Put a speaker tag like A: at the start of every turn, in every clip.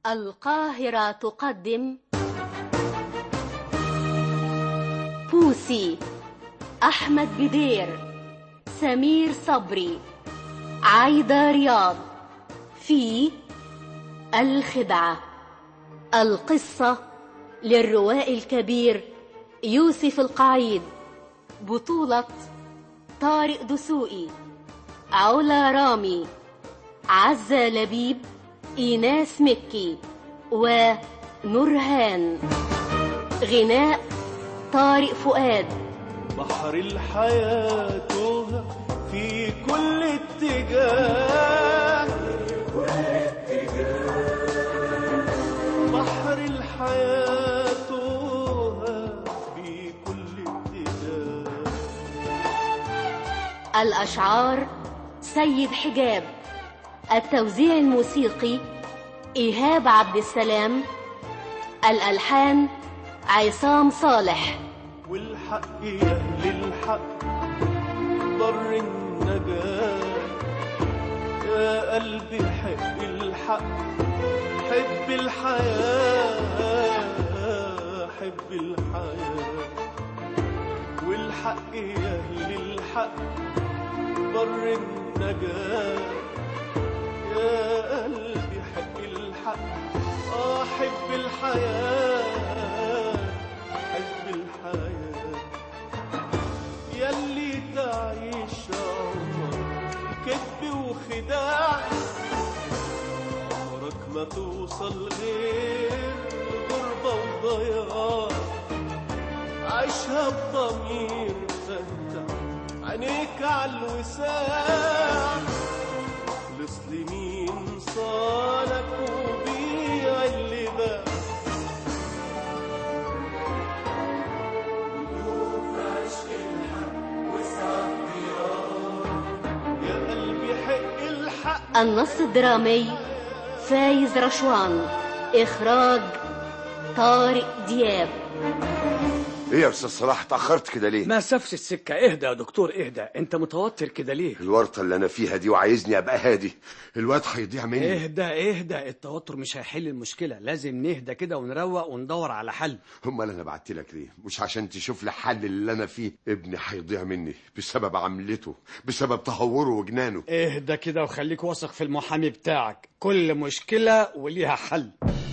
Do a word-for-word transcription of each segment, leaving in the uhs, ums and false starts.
A: القاهرة تقدم بوسي، أحمد بدير، سمير صبري، عايدة رياض. في الخدعة. القصة للروائي الكبير يوسف القعيد، بطولة طارق دسوقي، علا رامي، عزة لبيب، إيناس مكي ونورهان. غناء طارق فؤاد.
B: بحر الحياة توه في كل اتجاه، بحر الحياة توه في كل اتجاه.
A: الأشعار سيد حجاب، التوزيع الموسيقي إيهاب عبد السلام، الألحان عصام صالح.
B: والحق يا أهل الحق بر النجاة، يا قلبي حب الحق، حب الحياة، حب الحياة. والحق يا أهل الحق بر النجاة، يا قلبي حب الحق، آه حب الحياة، حب الحياة. ياللي تعيش عمرك كذب وخداع، عمرك ما توصل غير غربة وضياع. عيشها بضمير فتح عينيك عالوساع، خلص لمين صالك وبيع اللي باع.
A: النص الدرامي فايز رشوان، إخراج طارق دياب.
C: ايه يا استاذ صلاح، اتاخرت كده ليه؟
D: ما سفش السكه. اهدى يا دكتور اهدى، انت متوتر كده ليه؟
C: الورطه اللي انا فيها دي وعايزني ابقى هادي، الواد هيضيع مني.
D: اهدى اهدى، التوتر مش هيحل المشكله، لازم نهدى كده ونروق وندور على حل.
C: امال انا بعت لك ليه؟ مش عشان تشوف لي حل اللي انا فيه؟ ابني هيضيع مني بسبب عملته، بسبب تهوره وجنانه.
D: اهدى كده وخليك واثق في المحامي بتاعك، كل مشكله وليها حل.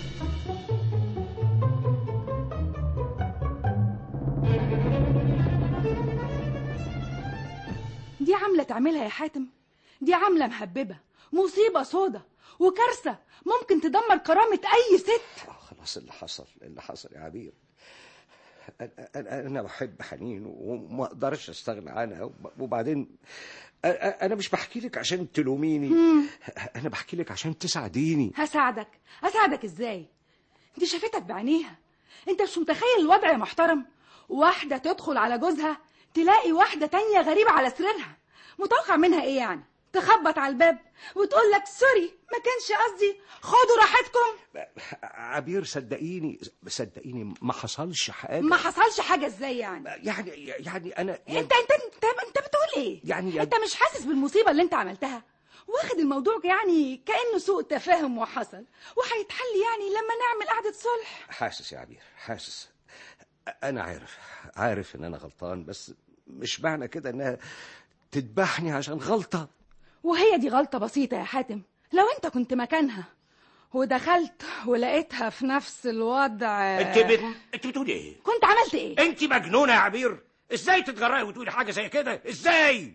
E: دي عاملة تعملها يا حاتم، دي عاملة مهببة، مصيبة سودة وكارثة ممكن تدمر كرامة أي ست.
F: خلاص اللي حصل اللي حصل يا عبير. أنا, أنا بحب حنين وما أقدرش أستغنى عنها، وبعدين أنا مش بحكي لك عشان تلوميني، أنا بحكي لك عشان تساعديني.
E: هساعدك؟ أساعدك إزاي؟ دي شافتك بعينيها، أنت مش متخيل الوضع يا محترم. واحدة تدخل على جوزها تلاقي واحدة تانية غريبة على سريرها، متوقع منها ايه يعني؟ تخبط على الباب وتقول لك سوري ما كانش قصدي، خدوا راحتكم.
F: عبير صدقيني صدقيني ما حصلش حاجة.
E: ما حصلش حاجة ازاي يعني؟
F: يعني يعني انا يعني
E: انت انت انت, انت بتقول ايه؟
F: يعني
E: انت مش حاسس بالمصيبة اللي انت عملتها؟ واخد الموضوع يعني كأنه سوء تفاهم وحصل وهيتحل يعني لما نعمل قعدة صلح.
F: حاسس يا عبير حاسس، انا عارف عارف ان انا غلطان، بس مش معنى كده انها تذبحني عشان غلطة.
E: وهي دي غلطة بسيطة يا حاتم، لو انت كنت مكانها ودخلت ولقيتها في نفس الوضع.
G: انت بت... انت بتقولي ايه؟
E: كنت عملت ايه؟
G: انت مجنونة يا عبير، ازاي تتجرأي وتقولي حاجة زي كده؟ ازاي؟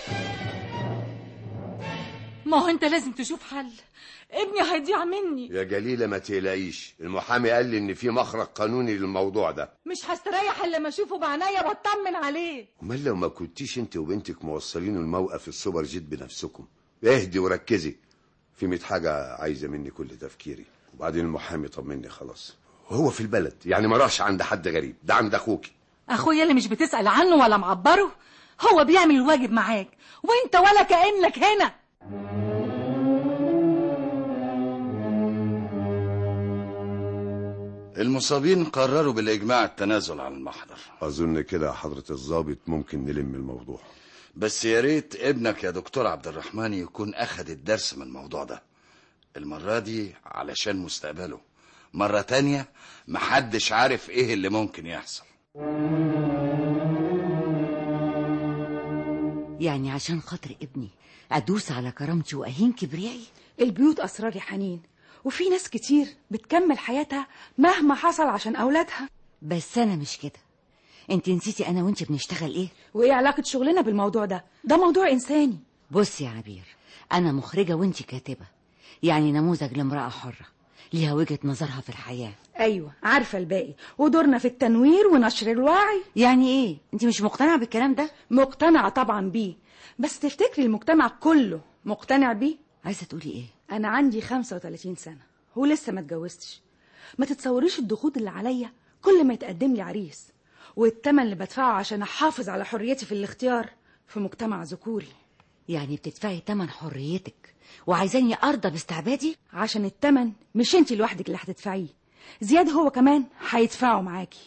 H: ما هو انت لازم تشوف حل، ابني هيضيع مني.
C: يا جليلة ما تقلقيش، المحامي قال لي ان في مخرج قانوني للموضوع ده.
H: مش هستريح الا لما اشوفه بعناية واطمن عليه.
C: امال لو ما كنتيش انت وبنتك موصلين الموقف السوبر جيت بنفسكم؟ اهدي وركزي، في مية حاجة عايزة مني كل تفكيري. وبعدين المحامي طمني خلاص، وهو في البلد يعني ما راحش عند حد غريب، ده عند اخوكي.
H: اخويا اللي مش بتسأل عنه ولا معبره، هو بيعمل الواجب معاك وانت ولا كأنك هنا.
I: المصابين قرروا بالإجماع التنازل عن المحضر.
C: أظن كده حضرة الضابط ممكن نلم الموضوع.
I: بس يا ريت ابنك يا دكتور عبد الرحمن يكون أخد الدرس من الموضوع ده. المرة دي علشان مستقبله، مرة تانية محدش عارف ايه اللي ممكن يحصل.
J: يعني عشان خاطر ابني ادوس على كرامتي واهين كبريائي؟
E: البيوت اسرار يا حنين، وفي ناس كتير بتكمل حياتها مهما حصل عشان اولادها.
J: بس انا مش كده. انت نسيتي انا وانت بنشتغل ايه؟
E: وايه علاقه شغلنا بالموضوع ده؟ ده موضوع انساني.
J: بصي يا عبير، انا مخرجه وانت كاتبه، يعني نموذج لامراه حره ليها وجهه نظرها في الحياه.
E: ايوه عارفه الباقي، ودورنا في التنوير ونشر الوعي.
J: يعني ايه؟ انت مش مقتنعه بالكلام ده؟
E: مقتنعه طبعا بيه، بس تفتكري المجتمع كله مقتنع بيه؟
J: عايزه تقولي ايه؟
E: انا عندي خمسة وثلاثين سنه ولسه ما اتجوزتش. ما تتصوريش الضغوط اللي عليا كل ما يتقدم لي عريس، والثمن اللي بدفعه عشان احافظ على حريتي في الاختيار في مجتمع ذكوري.
J: يعني بتدفعي ثمن حريتك وعايزاني ارضى باستعبادي؟
E: عشان الثمن مش انتي لوحدك اللي هتدفعيه، زياد هو كمان هيدفعه معاكي.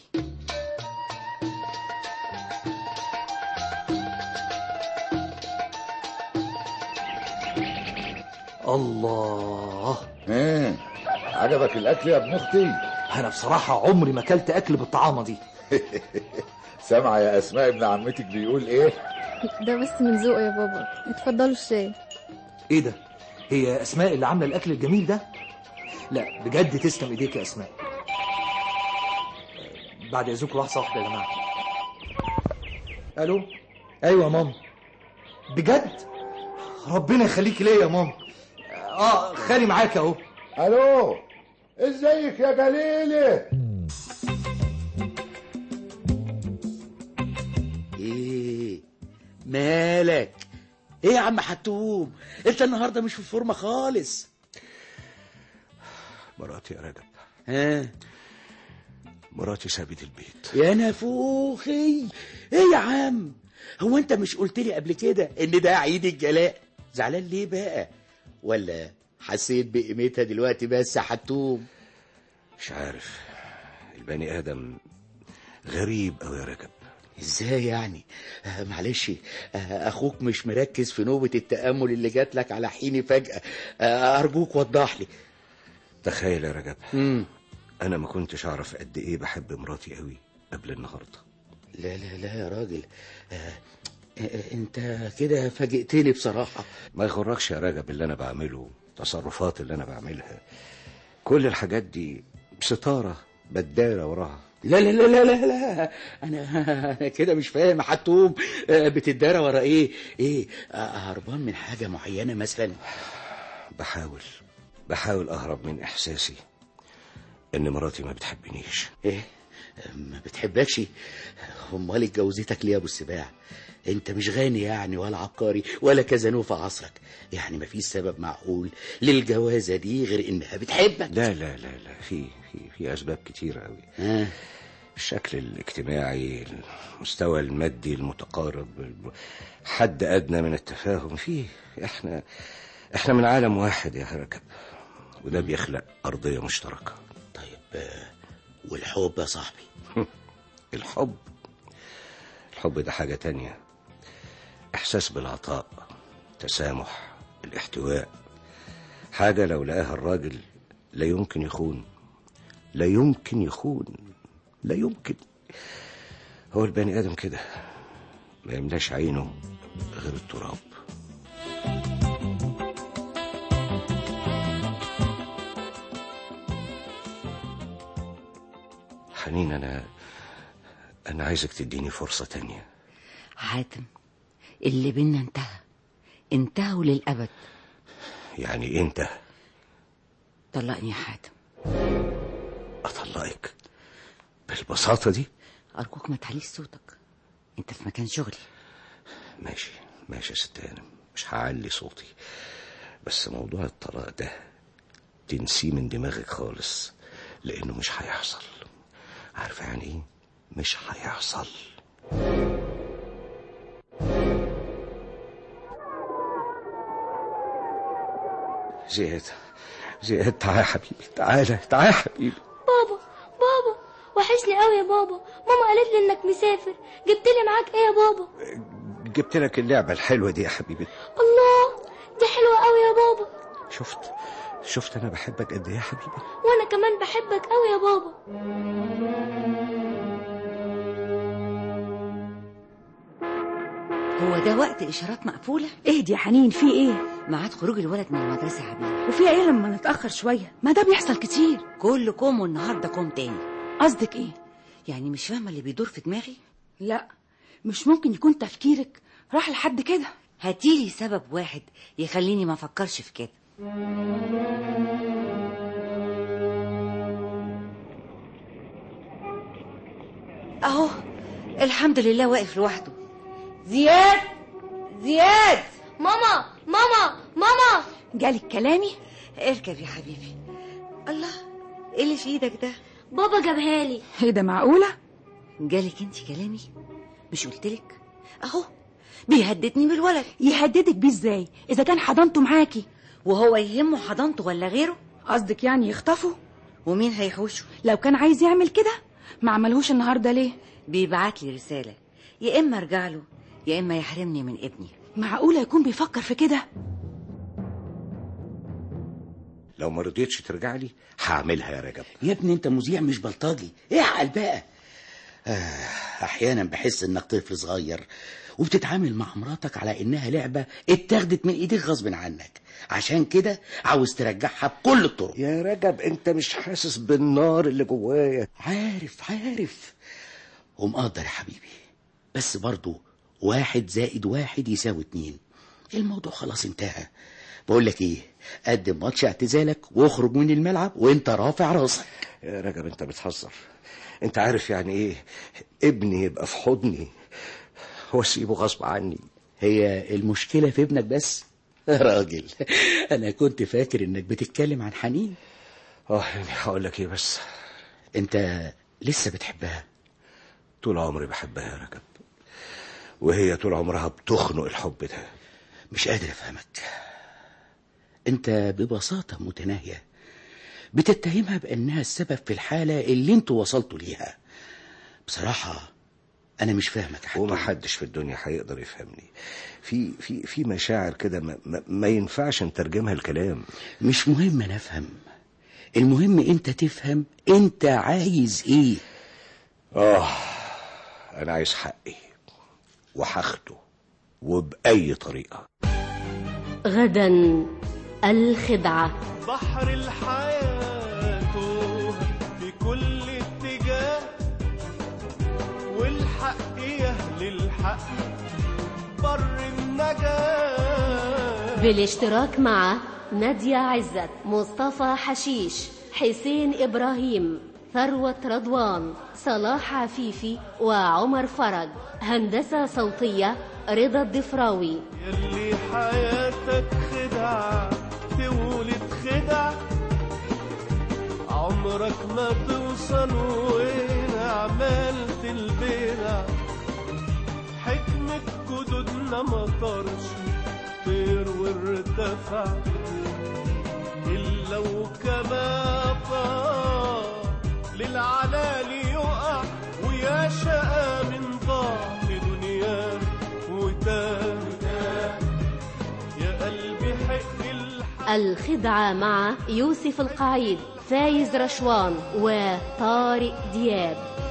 K: الله.
L: ايه عجبك الاكل يا ابن اختي؟
K: انا بصراحه عمري ما اكلت اكل بالطعامه دي.
L: سامعه يا اسماء ابن عمتك بيقول ايه؟
M: ده بس من ذوقه يا بابا. اتفضلوا الشاي.
K: ايه ده؟ هي اسماء اللي عامله الاكل الجميل ده؟ لا بجد تسلم ايديك يا اسماء. بعد اذنكم لحظه واحده يا جماعه. الو. ايوه يا ماما. بجد؟ ربنا يخليكي ليا يا ماما. اه خالي معاك اهو.
L: الو ازيك يا جليله؟
N: ايه مالك؟ ايه يا عم حتوم، انت النهارده مش في الفورمه خالص.
F: مراتي يا رجب.
N: ها؟
F: مراتي سابت البيت.
N: يا نافوخي، ايه يا عم؟ هو انت مش قلت لي قبل كده ان ده عيد الجلاء؟ زعلان ليه بقى؟ ولا حسيت بقيمتها دلوقتي بس يا حتوم؟
F: مش عارف، البني ادم غريب قوي يا رجب.
N: ازاي يعني؟ آه معلش، آه اخوك مش مركز في نوبة التأمل اللي جات لك على حين فجأة. آه ارجوك وضح لي.
F: تخيل يا رجب،
N: مم.
F: انا ما كنتش اعرف قد ايه بحب مراتي قوي قبل النهارده.
N: لا لا لا يا راجل، آه انت كده فاجئتني بصراحة.
F: ما يغركش يا رجب اللي انا بعمله، التصرفات اللي انا بعملها، كل الحاجات دي ستارة بدارة وراها.
N: لا لا لا لا لا لا انا كده مش فاهم حتوم. بتدارى ورا ايه؟ ايه هربان من حاجة معينة مثلا؟
F: بحاول بحاول اهرب من احساسي ان مراتي ما بتحبنيش.
N: ايه ما بتحبكش؟ امال اتجوزتك ليه يا ابو السباع؟ انت مش غني يعني ولا عبقري ولا كازانوفا عصرك، يعني ما فيش سبب معقول للجوازة دي غير انها بتحبك.
F: لا لا لا لا في في في اسباب كتيرة قوي.
N: آه.
F: الشكل الاجتماعي، المستوى المادي المتقارب، حد ادنى من التفاهم فيه. احنا احنا من عالم واحد يا ركب، وده بيخلق ارضية مشتركة.
N: طيب والحب يا صاحبي؟
F: الحب الحب ده حاجة تانية، احساس بالعطاء، تسامح، الاحتواء، حاجة لو لقاها الراجل لا يمكن يخون، لا يمكن يخون، لا يمكن. هو البني آدم كده ما يملاش عينه غير التراب. حنين، أنا أنا عايزك تديني فرصة تانية.
J: حاتم، اللي بينا انتهى، انتهوا للأبد.
F: يعني إيه انتهى؟
J: طلقني يا حاتم.
F: أطلقك بالبساطة دي؟
J: أرجوك ما تعليش صوتك، انت في مكان شغلي.
F: ماشي ماشي يا ستان، مش هعلي صوتي، بس موضوع الطلاق ده تنسيه من دماغك خالص، لأنه مش هيحصل. عارفة يعني ايه؟ مش هيحصل. زياد زياد تعال يا حبيبي، تعال تعال يا حبيبي.
O: بابا بابا وحشني قوي يا بابا، ماما قالت لي انك مسافر، جبت لي معاك ايه يا بابا؟
F: جبت لك اللعبة الحلوة دي يا حبيبي.
O: الله، دي حلوة قوي يا بابا.
F: شفت شفت انا بحبك قد ايه يا حبيبي؟
O: وانا كمان بحبك قوي يا بابا.
J: هو ده وقت اشارات مقفوله؟
E: اهدي يا حنين، في ايه؟
J: ميعاد خروج الولد من المدرسه يا حبيبي.
E: وفيها ايه لما نتاخر شويه؟ ما ده بيحصل كتير.
J: كل كوم والنهارده كوم تاني.
E: قصدك ايه؟
J: يعني مش فاهمه اللي بيدور في دماغي؟
E: لا، مش ممكن يكون تفكيرك راح لحد كده.
J: هاتيلي سبب واحد يخليني ما افكرش في كده. اهو الحمد لله واقف لوحده. زياد زياد.
O: ماما ماما ماما.
E: جالك كلامي؟
J: اركب يا حبيبي. الله، ايه اللي في ايدك ده؟
O: بابا جابها لي.
E: ايه ده، معقوله؟
J: جالك انت كلامي؟ مش قلتلك؟ اهو بيهددني بالولد.
E: يهددك بيه ازاي اذا كان حضانته معاكي؟
J: وهو يهمه حضانته ولا غيره؟
E: قصدك يعني يخطفه؟
J: ومين هيحوشه؟
E: لو كان عايز يعمل كده ما عملهوش النهارده ليه؟
J: بيبعت لي رساله، يا اما ارجع له يا اما يحرمني من ابني.
E: معقوله يكون بيفكر في كده؟
F: لو ما رضيتش ترجع لي هعملها يا رجب.
N: يا ابني انت مذيع مش بلطجي، اعقل بقى. آه احيانا بحس انك طفل صغير وبتتعامل مع مراتك على انها لعبه اتاخدت من ايديك غصب عنك، عشان كده عاوز ترجعها بكل الطرق.
F: يا رجب انت مش حاسس بالنار اللي جوايا؟
N: عارف عارف ومقدر يا حبيبي، بس برضو واحد زائد واحد يساوي اتنين. الموضوع خلاص انتهى. بقول لك ايه، قدم ماتش اعتزالك واخرج من الملعب وانت رافع راسك.
F: يا رجب انت بتهزر. انت عارف يعني ايه ابني يبقى في حضني واسيبه غصب عني؟
N: هي المشكلة في ابنك بس؟ راجل انا كنت فاكر انك بتتكلم عن حنين.
F: اه يعني هقول لك ايه، بس
N: انت لسه بتحبها؟
F: طول عمري بحبها يا رجب، وهي طول عمرها بتخنق الحب ده.
N: مش قادر افهمك. انت ببساطة متناهية بتتهمها بانها السبب في الحالة اللي انتوا وصلتوا ليها. بصراحة انا مش فاهمك حتى.
F: وما حدش في الدنيا هيقدر يفهمني. في في في مشاعر كده ما, ما, ما ينفعش نترجمها الكلام.
N: مش مهم انا افهم، المهم انت تفهم انت عايز ايه.
F: اه انا عايز حقي وهاخده وبأي طريقة.
A: غدا الخدعة.
B: بحر الحياة في كل اتجاه، والحق يهل الحق بر النجاة.
A: بالاشتراك مع نادية عزت، مصطفى حشيش، حسين إبراهيم، ثروة رضوان، صلاح عفيفي، وعمر فرج. هندسة صوتية رضا الضفراوي.
B: يلي حياتك خدعة تولد خدع، عمرك ما توصل وين عملت البدع. حكمة جدودنا ما طارش طير وارتفع، إلا وكما طار للعلالي يقع. ويا شقى من ضاع في دنياه وتاه، يا قلبي حق الحق.
A: الخدعة مع يوسف القعيد، فايز رشوان، وطارق دياب.